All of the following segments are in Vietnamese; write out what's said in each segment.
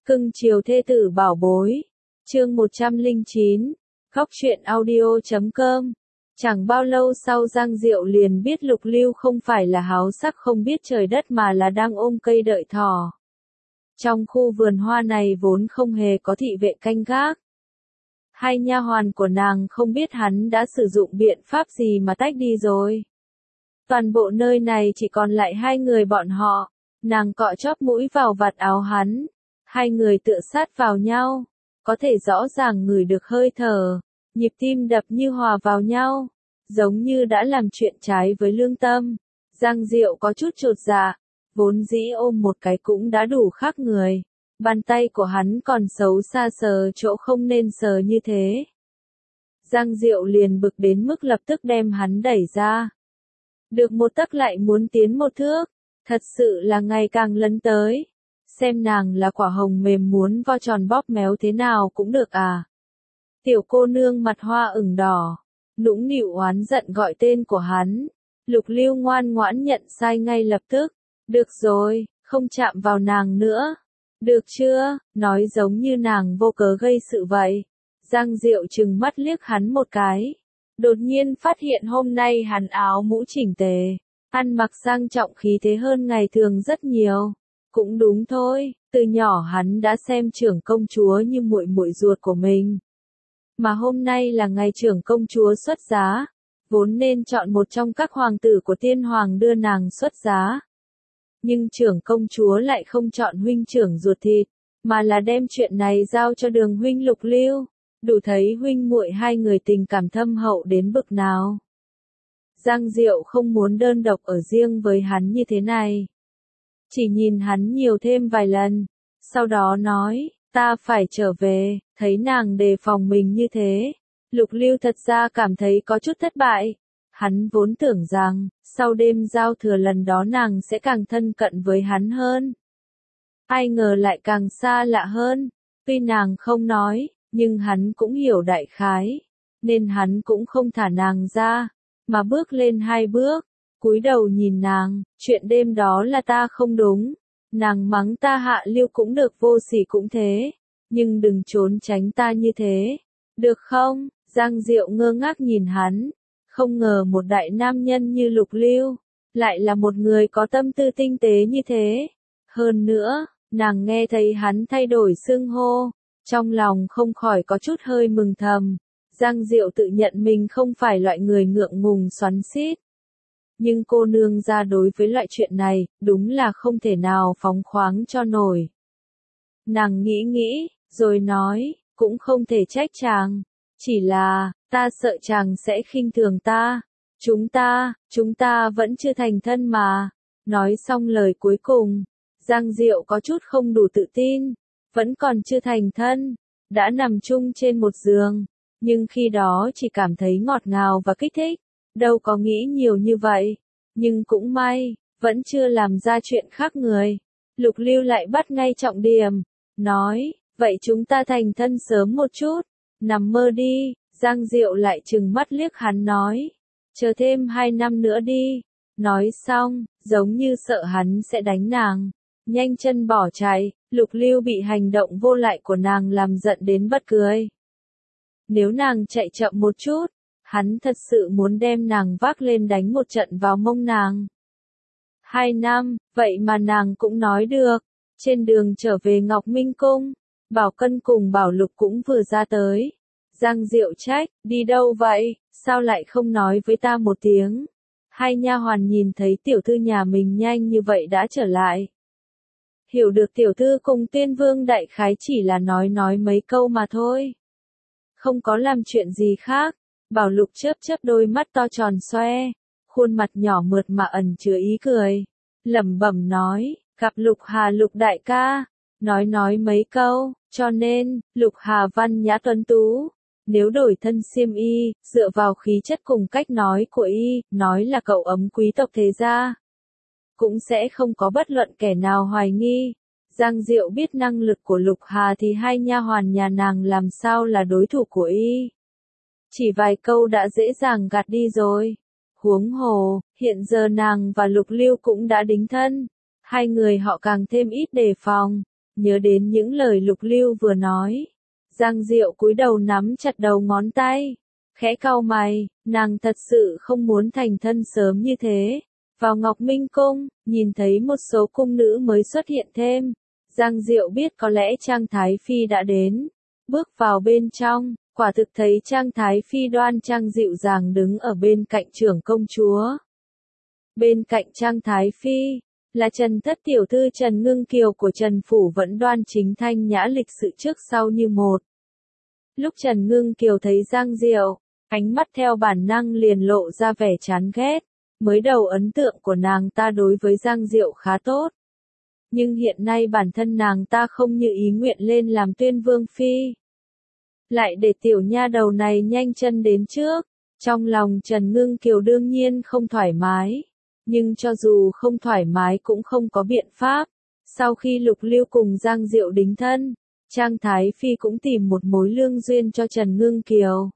Cưng chiều thê tử bảo bối. Chương 109. Khóc chuyện audio.com. Chẳng bao lâu sau Giang Diệu liền biết Lục Lưu không phải là háo sắc không biết trời đất mà là đang ôm cây đợi thỏ. Trong khu vườn hoa này vốn không hề có thị vệ canh gác. Hai nha hoàn của nàng không biết hắn đã sử dụng biện pháp gì mà tách đi rồi. Toàn bộ nơi này chỉ còn lại hai người bọn họ. Nàng cọ chóp mũi vào vạt áo hắn. Hai người tựa sát vào nhau. Có thể rõ ràng ngửi được hơi thở. Nhịp tim đập như hòa vào nhau. Giống như đã làm chuyện trái với lương tâm. Giang Diệu có chút chột dạ. Vốn dĩ ôm một cái cũng đã đủ khác người. Bàn tay của hắn còn xấu xa sờ chỗ không nên sờ như thế. Giang Diệu liền bực đến mức lập tức đem hắn đẩy ra. Được một tấc lại muốn tiến một thước. Thật sự là ngày càng lấn tới. Xem nàng là quả hồng mềm muốn vo tròn bóp méo thế nào cũng được à. Tiểu cô nương mặt hoa ửng đỏ. Nũng nịu oán giận gọi tên của hắn. Lục Lưu ngoan ngoãn nhận sai ngay lập tức. Được rồi, không chạm vào nàng nữa. Được chưa, nói giống như nàng vô cớ gây sự vậy. Giang Diệu trừng mắt liếc hắn một cái. Đột nhiên phát hiện hôm nay hắn áo mũ chỉnh tề. Ăn mặc sang trọng khí thế hơn ngày thường rất nhiều. Cũng đúng thôi, từ nhỏ hắn đã xem trưởng công chúa như muội muội ruột của mình. Mà hôm nay là ngày trưởng công chúa xuất giá. Vốn nên chọn một trong các hoàng tử của tiên hoàng đưa nàng xuất giá. Nhưng trưởng công chúa lại không chọn huynh trưởng ruột thịt, mà là đem chuyện này giao cho Đường huynh Lục Lưu, đủ thấy huynh muội hai người tình cảm thâm hậu đến bực nào. Giang Diệu không muốn đơn độc ở riêng với hắn như thế này. Chỉ nhìn hắn nhiều thêm vài lần, sau đó nói, ta phải trở về, thấy nàng đề phòng mình như thế. Lục Lưu thật ra cảm thấy có chút thất bại. Hắn vốn tưởng rằng, sau đêm giao thừa lần đó nàng sẽ càng thân cận với hắn hơn. Ai ngờ lại càng xa lạ hơn. Tuy nàng không nói, nhưng hắn cũng hiểu đại khái. Nên hắn cũng không thả nàng ra, mà bước lên hai bước, cúi đầu nhìn nàng, chuyện đêm đó là ta không đúng. Nàng mắng ta hạ lưu cũng được vô sỉ cũng thế. Nhưng đừng trốn tránh ta như thế. Được không? Giang Diệu ngơ ngác nhìn hắn. Không ngờ một đại nam nhân như Lục Lưu, lại là một người có tâm tư tinh tế như thế. Hơn nữa, nàng nghe thấy hắn thay đổi xưng hô, trong lòng không khỏi có chút hơi mừng thầm. Giang Diệu tự nhận mình không phải loại người ngượng ngùng xoắn xít. Nhưng cô nương ra đối với loại chuyện này, đúng là không thể nào phóng khoáng cho nổi. Nàng nghĩ, rồi nói, cũng không thể trách chàng. Chỉ là, ta sợ chàng sẽ khinh thường ta. Chúng ta vẫn chưa thành thân mà. Nói xong lời cuối cùng, Giang Diệu có chút không đủ tự tin. Vẫn còn chưa thành thân, đã nằm chung trên một giường. Nhưng khi đó chỉ cảm thấy ngọt ngào và kích thích. Đâu có nghĩ nhiều như vậy. Nhưng cũng may, vẫn chưa làm ra chuyện khác người. Lục Lưu lại bắt ngay trọng điểm. Nói, vậy chúng ta thành thân sớm một chút. Nằm mơ đi. Giang Diệu lại trừng mắt liếc hắn nói. Chờ thêm 2 năm nữa đi. Nói xong, giống như sợ hắn sẽ đánh nàng. Nhanh chân bỏ chạy. Lục Lưu bị hành động vô lại của nàng làm giận đến bật cười. Nếu nàng chạy chậm một chút, hắn thật sự muốn đem nàng vác lên đánh một trận vào mông nàng. 2 năm, vậy mà nàng cũng nói được. Trên đường trở về Ngọc Minh Cung, Bảo Cân cùng Bảo Lục cũng vừa ra tới. Giang Diệu trách, đi đâu vậy, sao lại không nói với ta một tiếng. Hai nha hoàn nhìn thấy tiểu thư nhà mình nhanh như vậy đã trở lại. Hiểu được tiểu thư cùng Tiên Vương đại khái chỉ là nói mấy câu mà thôi. Không có làm chuyện gì khác. Bảo Lục chớp đôi mắt to tròn xoe, khuôn mặt nhỏ mượt mà ẩn chứa ý cười. Lẩm bẩm nói, gặp Lục Hà Lục đại ca. Nói mấy câu, cho nên, Lục Hà văn nhã tuấn tú. Nếu đổi thân xiêm y, dựa vào khí chất cùng cách nói của y, nói là cậu ấm quý tộc thế gia, cũng sẽ không có bất luận kẻ nào hoài nghi. Giang Diệu biết năng lực của Lục Hà thì hai nha hoàn nhà nàng làm sao là đối thủ của y. Chỉ vài câu đã dễ dàng gạt đi rồi. Huống hồ, hiện giờ nàng và Lục Lưu cũng đã đính thân. Hai người họ càng thêm ít đề phòng. nhớ đến những lời Lục Lưu vừa nói. Giang Diệu cúi đầu nắm chặt đầu ngón tay, khẽ cau mày, nàng thật sự không muốn thành thân sớm như thế. Vào Ngọc Minh Cung, nhìn thấy một số cung nữ mới xuất hiện thêm. Giang Diệu biết có lẽ Trang Thái Phi đã đến. Bước vào bên trong, quả thực thấy Trang Thái Phi đoan trang dịu dàng đứng ở bên cạnh trưởng công chúa. Bên cạnh Trang Thái Phi, là Trần Thất Tiểu Thư Trần Ngưng Kiều của Trần Phủ vẫn đoan chính thanh nhã lịch sự trước sau như một. Lúc Trần Ngưng Kiều thấy Giang Diệu, ánh mắt theo bản năng liền lộ ra vẻ chán ghét. Mới đầu ấn tượng của nàng ta đối với Giang Diệu khá tốt. Nhưng hiện nay bản thân nàng ta không như ý nguyện lên làm Tuyên Vương Phi. Lại để tiểu nha đầu này nhanh chân đến trước. Trong lòng Trần Ngưng Kiều đương nhiên không thoải mái. Nhưng cho dù không thoải mái cũng không có biện pháp. Sau khi Lục Lưu cùng Giang Diệu đính thân, Trang Thái Phi cũng tìm một mối lương duyên cho Trần Ngưng Kiều.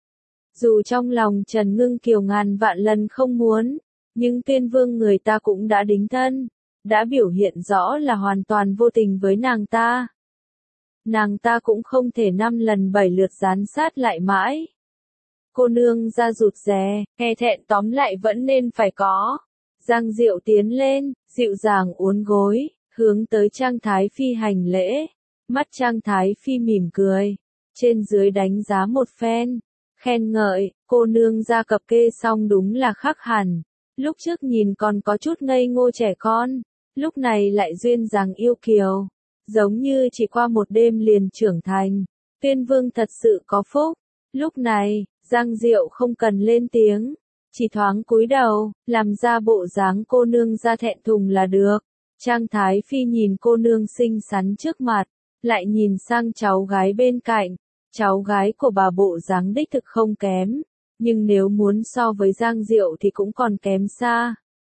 Dù trong lòng Trần Ngưng Kiều ngàn vạn lần không muốn, nhưng Tuyên Vương người ta cũng đã đính thân, đã biểu hiện rõ là hoàn toàn vô tình với nàng ta. Nàng ta cũng không thể 5 lần 7 lượt gián sát lại mãi. Cô nương ra rụt rè, e thẹn tóm lại vẫn nên phải có. Giang Diệu tiến lên, dịu dàng uốn gối, hướng tới Trang Thái Phi hành lễ. Mắt Trang Thái Phi mỉm cười, trên dưới đánh giá một phen, khen ngợi, cô nương ra cập kê xong đúng là khác hẳn. Lúc trước nhìn còn có chút ngây ngô trẻ con, lúc này lại duyên dáng yêu kiều, giống như chỉ qua một đêm liền trưởng thành. Tuyên Vương thật sự có phúc. Lúc này, Giang Diệu không cần lên tiếng, chỉ thoáng cúi đầu, làm ra bộ dáng cô nương ra thẹn thùng là được. Trang Thái Phi nhìn cô nương xinh xắn trước mặt, lại nhìn sang cháu gái bên cạnh. Cháu gái của bà bộ dáng đích thực không kém, nhưng nếu muốn so với Giang Diệu thì cũng còn kém xa.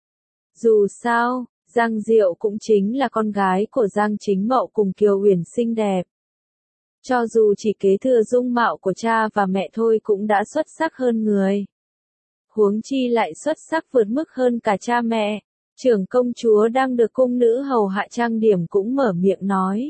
Dù sao, Giang Diệu cũng chính là con gái của Giang Chính Mậu cùng Kiều Uyển xinh đẹp. Cho dù chỉ kế thừa dung mạo của cha và mẹ thôi cũng đã xuất sắc hơn người. Huống chi lại xuất sắc vượt mức hơn cả cha mẹ. Trưởng công chúa đang được cung nữ hầu hạ trang điểm cũng mở miệng nói.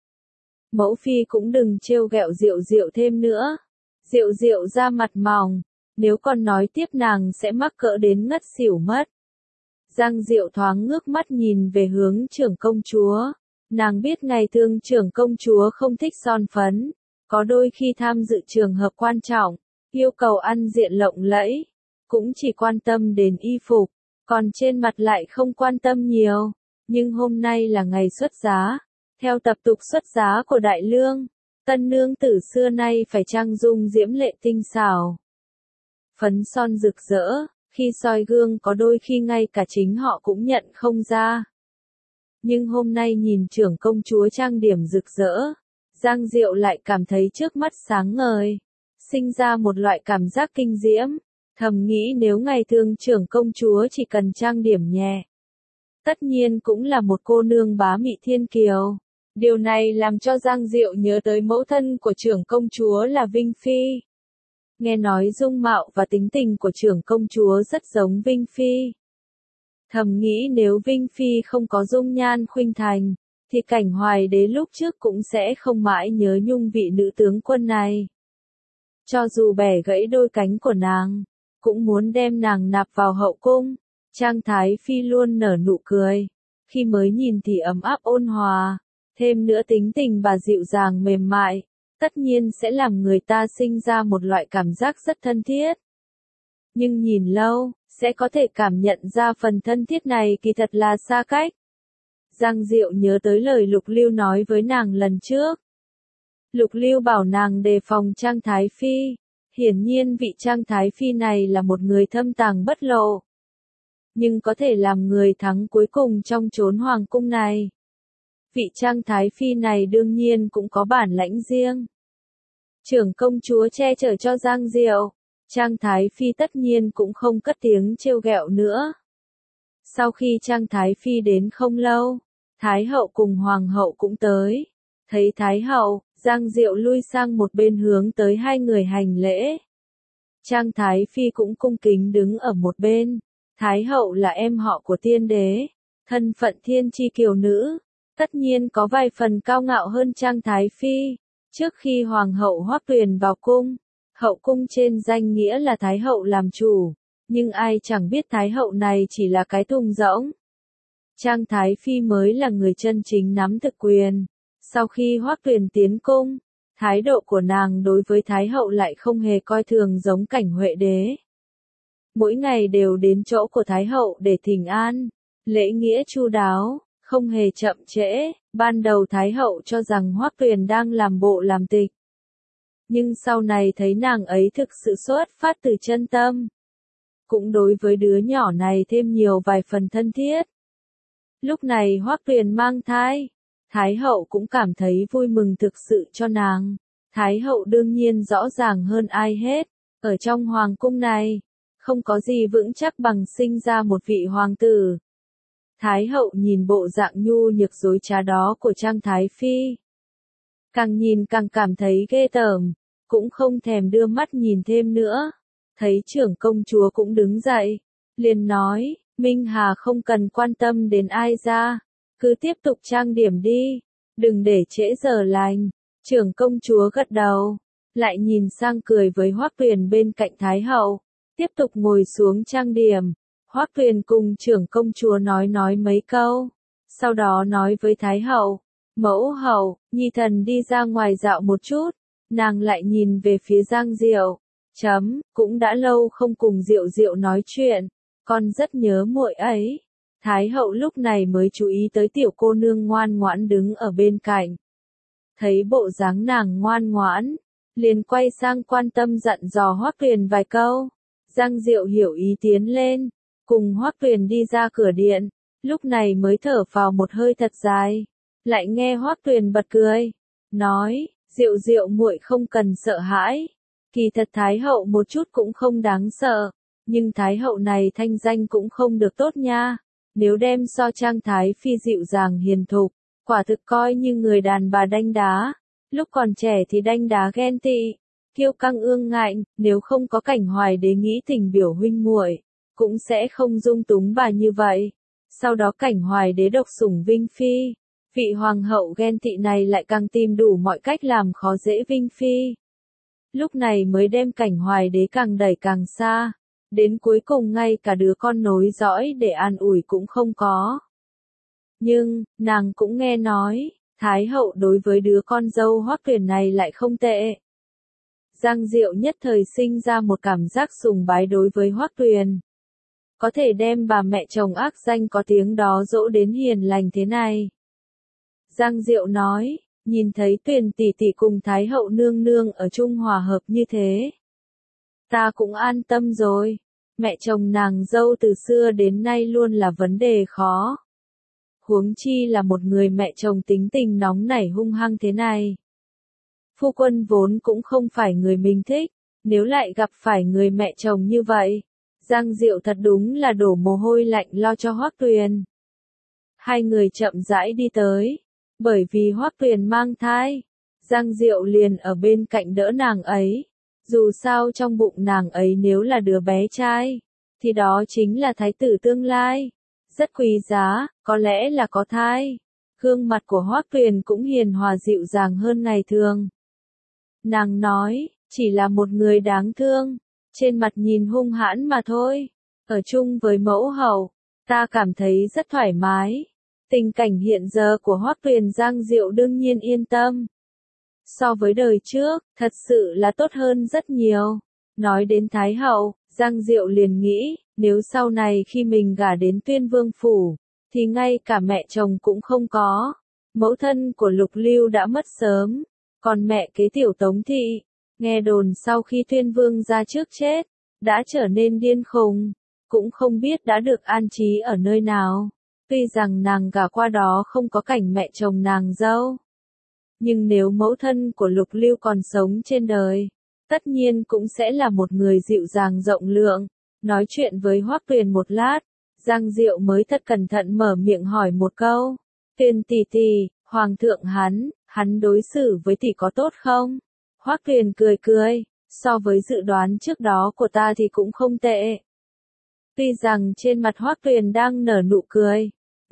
Mẫu phi cũng đừng trêu ghẹo Diệu Diệu thêm nữa. Diệu Diệu ra mặt mỏng, nếu còn nói tiếp nàng sẽ mắc cỡ đến ngất xỉu mất. Giang Diệu thoáng ngước mắt nhìn về hướng trưởng công chúa. Nàng biết ngày thường trưởng công chúa không thích son phấn, có đôi khi tham dự trường hợp quan trọng, yêu cầu ăn diện lộng lẫy, cũng chỉ quan tâm đến y phục, còn trên mặt lại không quan tâm nhiều. Nhưng hôm nay là ngày xuất giá, theo tập tục xuất giá của Đại Lương, tân nương tử xưa nay phải trang dung diễm lệ tinh xảo. Phấn son rực rỡ, khi soi gương có đôi khi ngay cả chính họ cũng nhận không ra. Nhưng hôm nay nhìn trưởng công chúa trang điểm rực rỡ, Giang Diệu lại cảm thấy trước mắt sáng ngời, sinh ra một loại cảm giác kinh diễm, thầm nghĩ nếu ngày thường trưởng công chúa chỉ cần trang điểm nhẹ, tất nhiên cũng là một cô nương bá mị thiên kiều. Điều này làm cho Giang Diệu nhớ tới mẫu thân của trưởng công chúa là Vinh Phi. Nghe nói dung mạo và tính tình của trưởng công chúa rất giống Vinh Phi. Thầm nghĩ nếu Vinh Phi không có dung nhan khuynh thành, thì Cảnh Hoài Đế lúc trước cũng sẽ không mãi nhớ nhung vị nữ tướng quân này. Cho dù bẻ gãy đôi cánh của nàng, cũng muốn đem nàng nạp vào hậu cung. Trang Thái Phi luôn nở nụ cười, khi mới nhìn thì ấm áp ôn hòa, thêm nữa tính tình bà dịu dàng mềm mại, tất nhiên sẽ làm người ta sinh ra một loại cảm giác rất thân thiết. Nhưng nhìn lâu, sẽ có thể cảm nhận ra phần thân thiết này kỳ thật là xa cách. Giang Diệu nhớ tới lời Lục Lưu nói với nàng lần trước. Lục Lưu bảo nàng đề phòng Trang Thái Phi. Hiển nhiên vị Trang Thái Phi này là một người thâm tàng bất lộ. Nhưng có thể làm người thắng cuối cùng trong chốn hoàng cung này. Vị Trang Thái Phi này đương nhiên cũng có bản lãnh riêng. Trưởng công chúa che chở cho Giang Diệu. Trang Thái Phi tất nhiên cũng không cất tiếng trêu ghẹo nữa. Sau khi Trang Thái Phi đến không lâu, Thái hậu cùng Hoàng hậu cũng tới. Thấy Thái hậu, Giang Diệu lui sang một bên hướng tới hai người hành lễ. Trang Thái Phi cũng cung kính đứng ở một bên. Thái hậu là em họ của tiên đế, thân phận thiên chi kiều nữ, tất nhiên có vài phần cao ngạo hơn Trang Thái Phi. Trước khi Hoàng hậu Hoắc Tuyền vào cung, hậu cung trên danh nghĩa là Thái hậu làm chủ, nhưng ai chẳng biết Thái hậu này chỉ là cái thùng rỗng. Trang Thái Phi mới là người chân chính nắm thực quyền. Sau khi Hoắc Tuyền tiến cung, thái độ của nàng đối với Thái hậu lại không hề coi thường giống Cảnh Huệ đế. Mỗi ngày đều đến chỗ của Thái hậu để thỉnh an, lễ nghĩa chu đáo, không hề chậm trễ. Ban đầu Thái hậu cho rằng Hoắc Tuyền đang làm bộ làm tịch. Nhưng sau này thấy nàng ấy thực sự xuất phát từ chân tâm. Cũng đối với đứa nhỏ này thêm nhiều vài phần thân thiết. Lúc này Hoắc Tuyền mang thai, Thái hậu cũng cảm thấy vui mừng thực sự cho nàng. Thái hậu đương nhiên rõ ràng hơn ai hết, ở trong hoàng cung này, không có gì vững chắc bằng sinh ra một vị hoàng tử. Thái hậu nhìn bộ dạng nhu nhược dối trá đó của Trang Thái Phi. Càng nhìn càng cảm thấy ghê tởm, cũng không thèm đưa mắt nhìn thêm nữa. Thấy trưởng công chúa cũng đứng dậy, liền nói, Minh Hà không cần quan tâm đến ai ra, cứ tiếp tục trang điểm đi, đừng để trễ giờ lành. Trưởng công chúa gật đầu, lại nhìn sang cười với Hoắc Tuyền bên cạnh Thái hậu, tiếp tục ngồi xuống trang điểm. Hoắc Tuyền cùng trưởng công chúa nói mấy câu, sau đó nói với Thái hậu, mẫu hậu, nhi thần đi ra ngoài dạo một chút. Nàng lại nhìn về phía Giang Diệu, cũng đã lâu không cùng Diệu Diệu nói chuyện, con rất nhớ muội ấy. Thái hậu lúc này mới chú ý tới tiểu cô nương ngoan ngoãn đứng ở bên cạnh. Thấy bộ dáng nàng ngoan ngoãn, liền quay sang quan tâm dặn dò Hoắc Tuyền vài câu. Giang Diệu hiểu ý tiến lên, cùng Hoắc Tuyền đi ra cửa điện, lúc này mới thở phào một hơi thật dài. Lại nghe Hoắc Tuyền bật cười, nói, Diệu Diệu muội không cần sợ hãi, kỳ thật Thái hậu một chút cũng không đáng sợ, nhưng Thái hậu này thanh danh cũng không được tốt nha. Nếu đem so Trang Thái Phi dịu dàng hiền thục, quả thực coi như người đàn bà đanh đá, lúc còn trẻ thì đanh đá ghen tị, kiêu căng ương ngạnh, nếu không có Cảnh Hoài đế nghĩ tình biểu huynh muội, cũng sẽ không dung túng bà như vậy. Sau đó Cảnh Hoài đế độc sủng Vinh Phi, vị hoàng hậu ghen tị này lại càng tìm đủ mọi cách làm khó dễ Vinh Phi. Lúc này mới đem Cảnh Hoài đế càng đẩy càng xa, đến cuối cùng ngay cả đứa con nối dõi để an ủi cũng không có. Nhưng, nàng cũng nghe nói, Thái hậu đối với đứa con dâu Hoắc Tuyền này lại không tệ. Giang Diệu nhất thời sinh ra một cảm giác sùng bái đối với Hoắc Tuyền. Có thể đem bà mẹ chồng ác danh có tiếng đó dỗ đến hiền lành thế này. Giang Diệu nói, nhìn thấy Tuyền tỷ tỷ cùng Thái hậu nương nương ở chung hòa hợp như thế, ta cũng an tâm rồi. Mẹ chồng nàng dâu từ xưa đến nay luôn là vấn đề khó. Huống chi là một người mẹ chồng tính tình nóng nảy hung hăng thế này. Phu quân vốn cũng không phải người mình thích, nếu lại gặp phải người mẹ chồng như vậy, Giang Diệu thật đúng là đổ mồ hôi lạnh lo cho Hoắc Tuyền. Hai người chậm rãi đi tới, bởi vì Hoắc Tuyền mang thai, Giang Diệu liền ở bên cạnh đỡ nàng ấy. Dù sao trong bụng nàng ấy nếu là đứa bé trai, thì đó chính là thái tử tương lai. Rất quý giá, có lẽ là có thai. Gương mặt của Hoắc Tuyền cũng hiền hòa dịu dàng hơn ngày thường. Nàng nói, chỉ là một người đáng thương, trên mặt nhìn hung hãn mà thôi. Ở chung với mẫu hậu, ta cảm thấy rất thoải mái. Tình cảnh hiện giờ của Hoắc Tuyền Giang Diệu đương nhiên yên tâm. So với đời trước, thật sự là tốt hơn rất nhiều. Nói đến Thái hậu, Giang Diệu liền nghĩ, nếu sau này khi mình gả đến Tuyên Vương phủ, thì ngay cả mẹ chồng cũng không có. Mẫu thân của Lục Lưu đã mất sớm, còn mẹ kế tiểu Tống Thị, nghe đồn sau khi Tuyên Vương ra trước chết, đã trở nên điên khùng, cũng không biết đã được an trí ở nơi nào. Tuy rằng nàng gả qua đó không có cảnh mẹ chồng nàng dâu, nhưng nếu mẫu thân của Lục Lưu còn sống trên đời, tất nhiên cũng sẽ là một người dịu dàng rộng lượng. Nói chuyện với Hoắc Tuyền một lát, Giang Diệu mới thật cẩn thận mở miệng hỏi một câu. Tuyền tỷ tỷ, Hoàng thượng hắn đối xử với tỷ có tốt không? Hoắc Tuyền cười cười, so với dự đoán trước đó của ta thì cũng không tệ. Tuy rằng trên mặt Hoắc Tuyền đang nở nụ cười,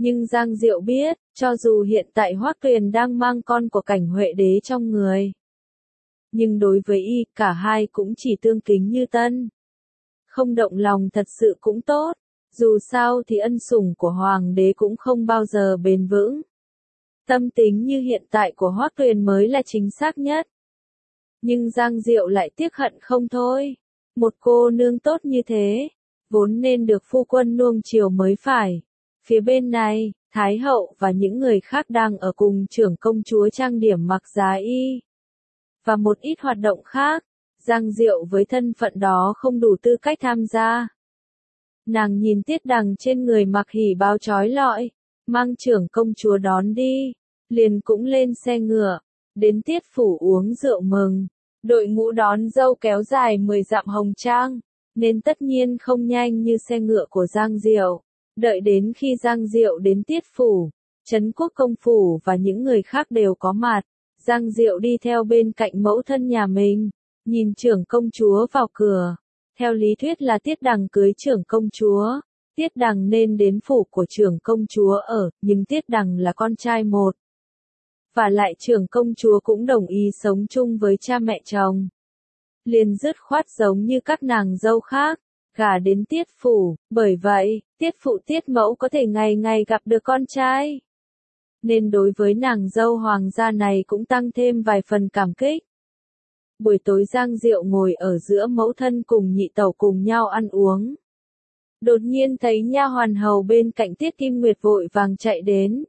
Nhưng Giang Diệu biết, cho dù hiện tại Hoắc Tuyền đang mang con của Cảnh Huệ Đế trong người, nhưng đối với y, cả hai cũng chỉ tương kính như tân. Không động lòng thật sự cũng tốt, dù sao thì ân sủng của Hoàng đế cũng không bao giờ bền vững. Tâm tính như hiện tại của Hoắc Tuyền mới là chính xác nhất. Nhưng Giang Diệu lại tiếc hận không thôi. Một cô nương tốt như thế, vốn nên được phu quân nuông chiều mới phải. Phía bên này, Thái hậu và những người khác đang ở cùng trưởng công chúa trang điểm mặc giá y. Và một ít hoạt động khác, Giang Diệu với thân phận đó không đủ tư cách tham gia. Nàng nhìn Tiết Đằng trên người mặc hỉ bào trói lọi, mang trưởng công chúa đón đi, liền cũng lên xe ngựa, đến Tiết phủ uống rượu mừng. Đội ngũ đón dâu kéo dài 10 dặm hồng trang, nên tất nhiên không nhanh như xe ngựa của Giang Diệu. Đợi đến khi Giang Diệu đến Tiết phủ, Trấn Quốc công phủ và những người khác đều có mặt, Giang Diệu đi theo bên cạnh mẫu thân nhà mình, nhìn trưởng công chúa vào cửa. Theo lý thuyết là Tiết Đằng cưới trưởng công chúa, Tiết Đằng nên đến phủ của trưởng công chúa ở, nhưng Tiết Đằng là con trai một. Và lại trưởng công chúa cũng đồng ý sống chung với cha mẹ chồng. Liền dứt khoát giống như các nàng dâu khác, gả đến Tiết phủ, bởi vậy, Tiết phụ Tiết mẫu có thể ngày ngày gặp được con trai. Nên đối với nàng dâu hoàng gia này cũng tăng thêm vài phần cảm kích. Buổi tối Giang Diệu ngồi ở giữa mẫu thân cùng nhị tẩu cùng nhau ăn uống. Đột nhiên thấy nha hoàn hầu bên cạnh Tiết Kim Nguyệt vội vàng chạy đến.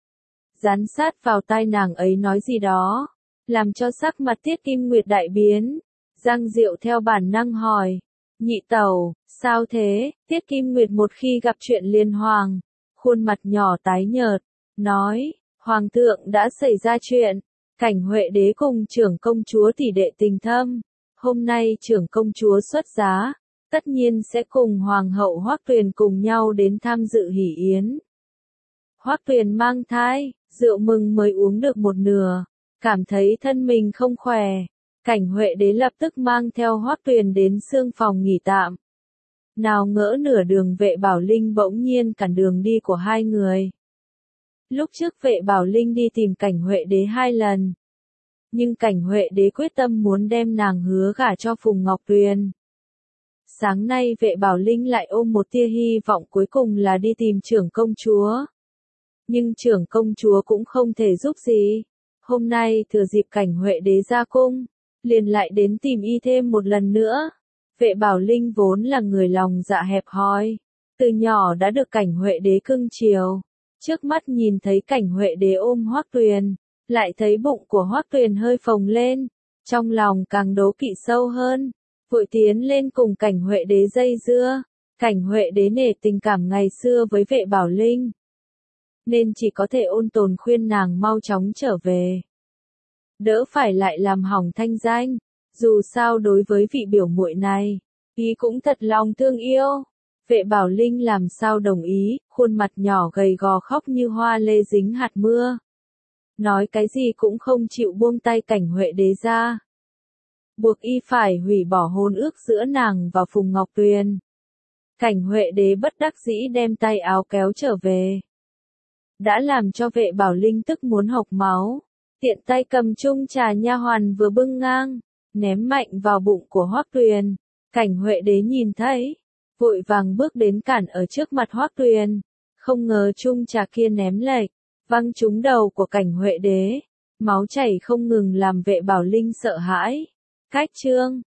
Dán sát vào tai nàng ấy nói gì đó, làm cho sắc mặt Tiết Kim Nguyệt đại biến. Giang Diệu theo bản năng hỏi, nhị tẩu, sao thế? Tiết Kim Nguyệt một khi gặp chuyện liên hoàng, khuôn mặt nhỏ tái nhợt, nói, hoàng thượng đã xảy ra chuyện, Cảnh Huệ Đế cùng trưởng công chúa tỷ đệ tình thâm, hôm nay trưởng công chúa xuất giá, tất nhiên sẽ cùng hoàng hậu Hoắc Tuyền cùng nhau đến tham dự hỷ yến. Hoắc Tuyền mang thai, rượu mừng mới uống được một nửa, cảm thấy thân mình không khỏe. Cảnh Huệ Đế lập tức mang theo Hoắc Tuyền đến xương phòng nghỉ tạm. Nào ngỡ nửa đường Vệ Bảo Linh bỗng nhiên cản đường đi của hai người. Lúc trước Vệ Bảo Linh đi tìm Cảnh Huệ Đế 2 lần. Nhưng Cảnh Huệ Đế quyết tâm muốn đem nàng hứa gả cho Phùng Ngọc Tuyền. Sáng nay Vệ Bảo Linh lại ôm một tia hy vọng cuối cùng là đi tìm trưởng công chúa. Nhưng trưởng công chúa cũng không thể giúp gì. Hôm nay thừa dịp Cảnh Huệ Đế ra cung, liền lại đến tìm y thêm một lần nữa. Vệ Bảo Linh vốn là người lòng dạ hẹp hòi, từ nhỏ đã được Cảnh Huệ Đế cưng chiều. Trước mắt nhìn thấy Cảnh Huệ Đế ôm Hoắc Tuyền, lại thấy bụng của Hoắc Tuyền hơi phồng lên, trong lòng càng đố kỵ sâu hơn, vội tiến lên cùng Cảnh Huệ Đế dây dưa. Cảnh Huệ Đế nể tình cảm ngày xưa với Vệ Bảo Linh, nên chỉ có thể ôn tồn khuyên nàng mau chóng trở về. Đỡ phải lại làm hỏng thanh danh, dù sao đối với vị biểu muội này, ý cũng thật lòng thương yêu. Vệ Bảo Linh làm sao đồng ý, khuôn mặt nhỏ gầy gò khóc như hoa lê dính hạt mưa. Nói cái gì cũng không chịu buông tay Cảnh Huệ Đế ra. Buộc y phải hủy bỏ hôn ước giữa nàng và Phùng Ngọc Tuyền. Cảnh Huệ Đế bất đắc dĩ đem tay áo kéo trở về. Đã làm cho Vệ Bảo Linh tức muốn hộc máu. Tiện tay cầm chung trà nha hoàn vừa bưng ngang, ném mạnh vào bụng của Hoắc Tuyền. Cảnh Huệ Đế nhìn thấy, vội vàng bước đến cản ở trước mặt Hoắc Tuyền. Không ngờ chung trà kia ném lệch, văng trúng đầu của Cảnh Huệ Đế. Máu chảy không ngừng làm Vệ Bảo Linh sợ hãi. Cách chương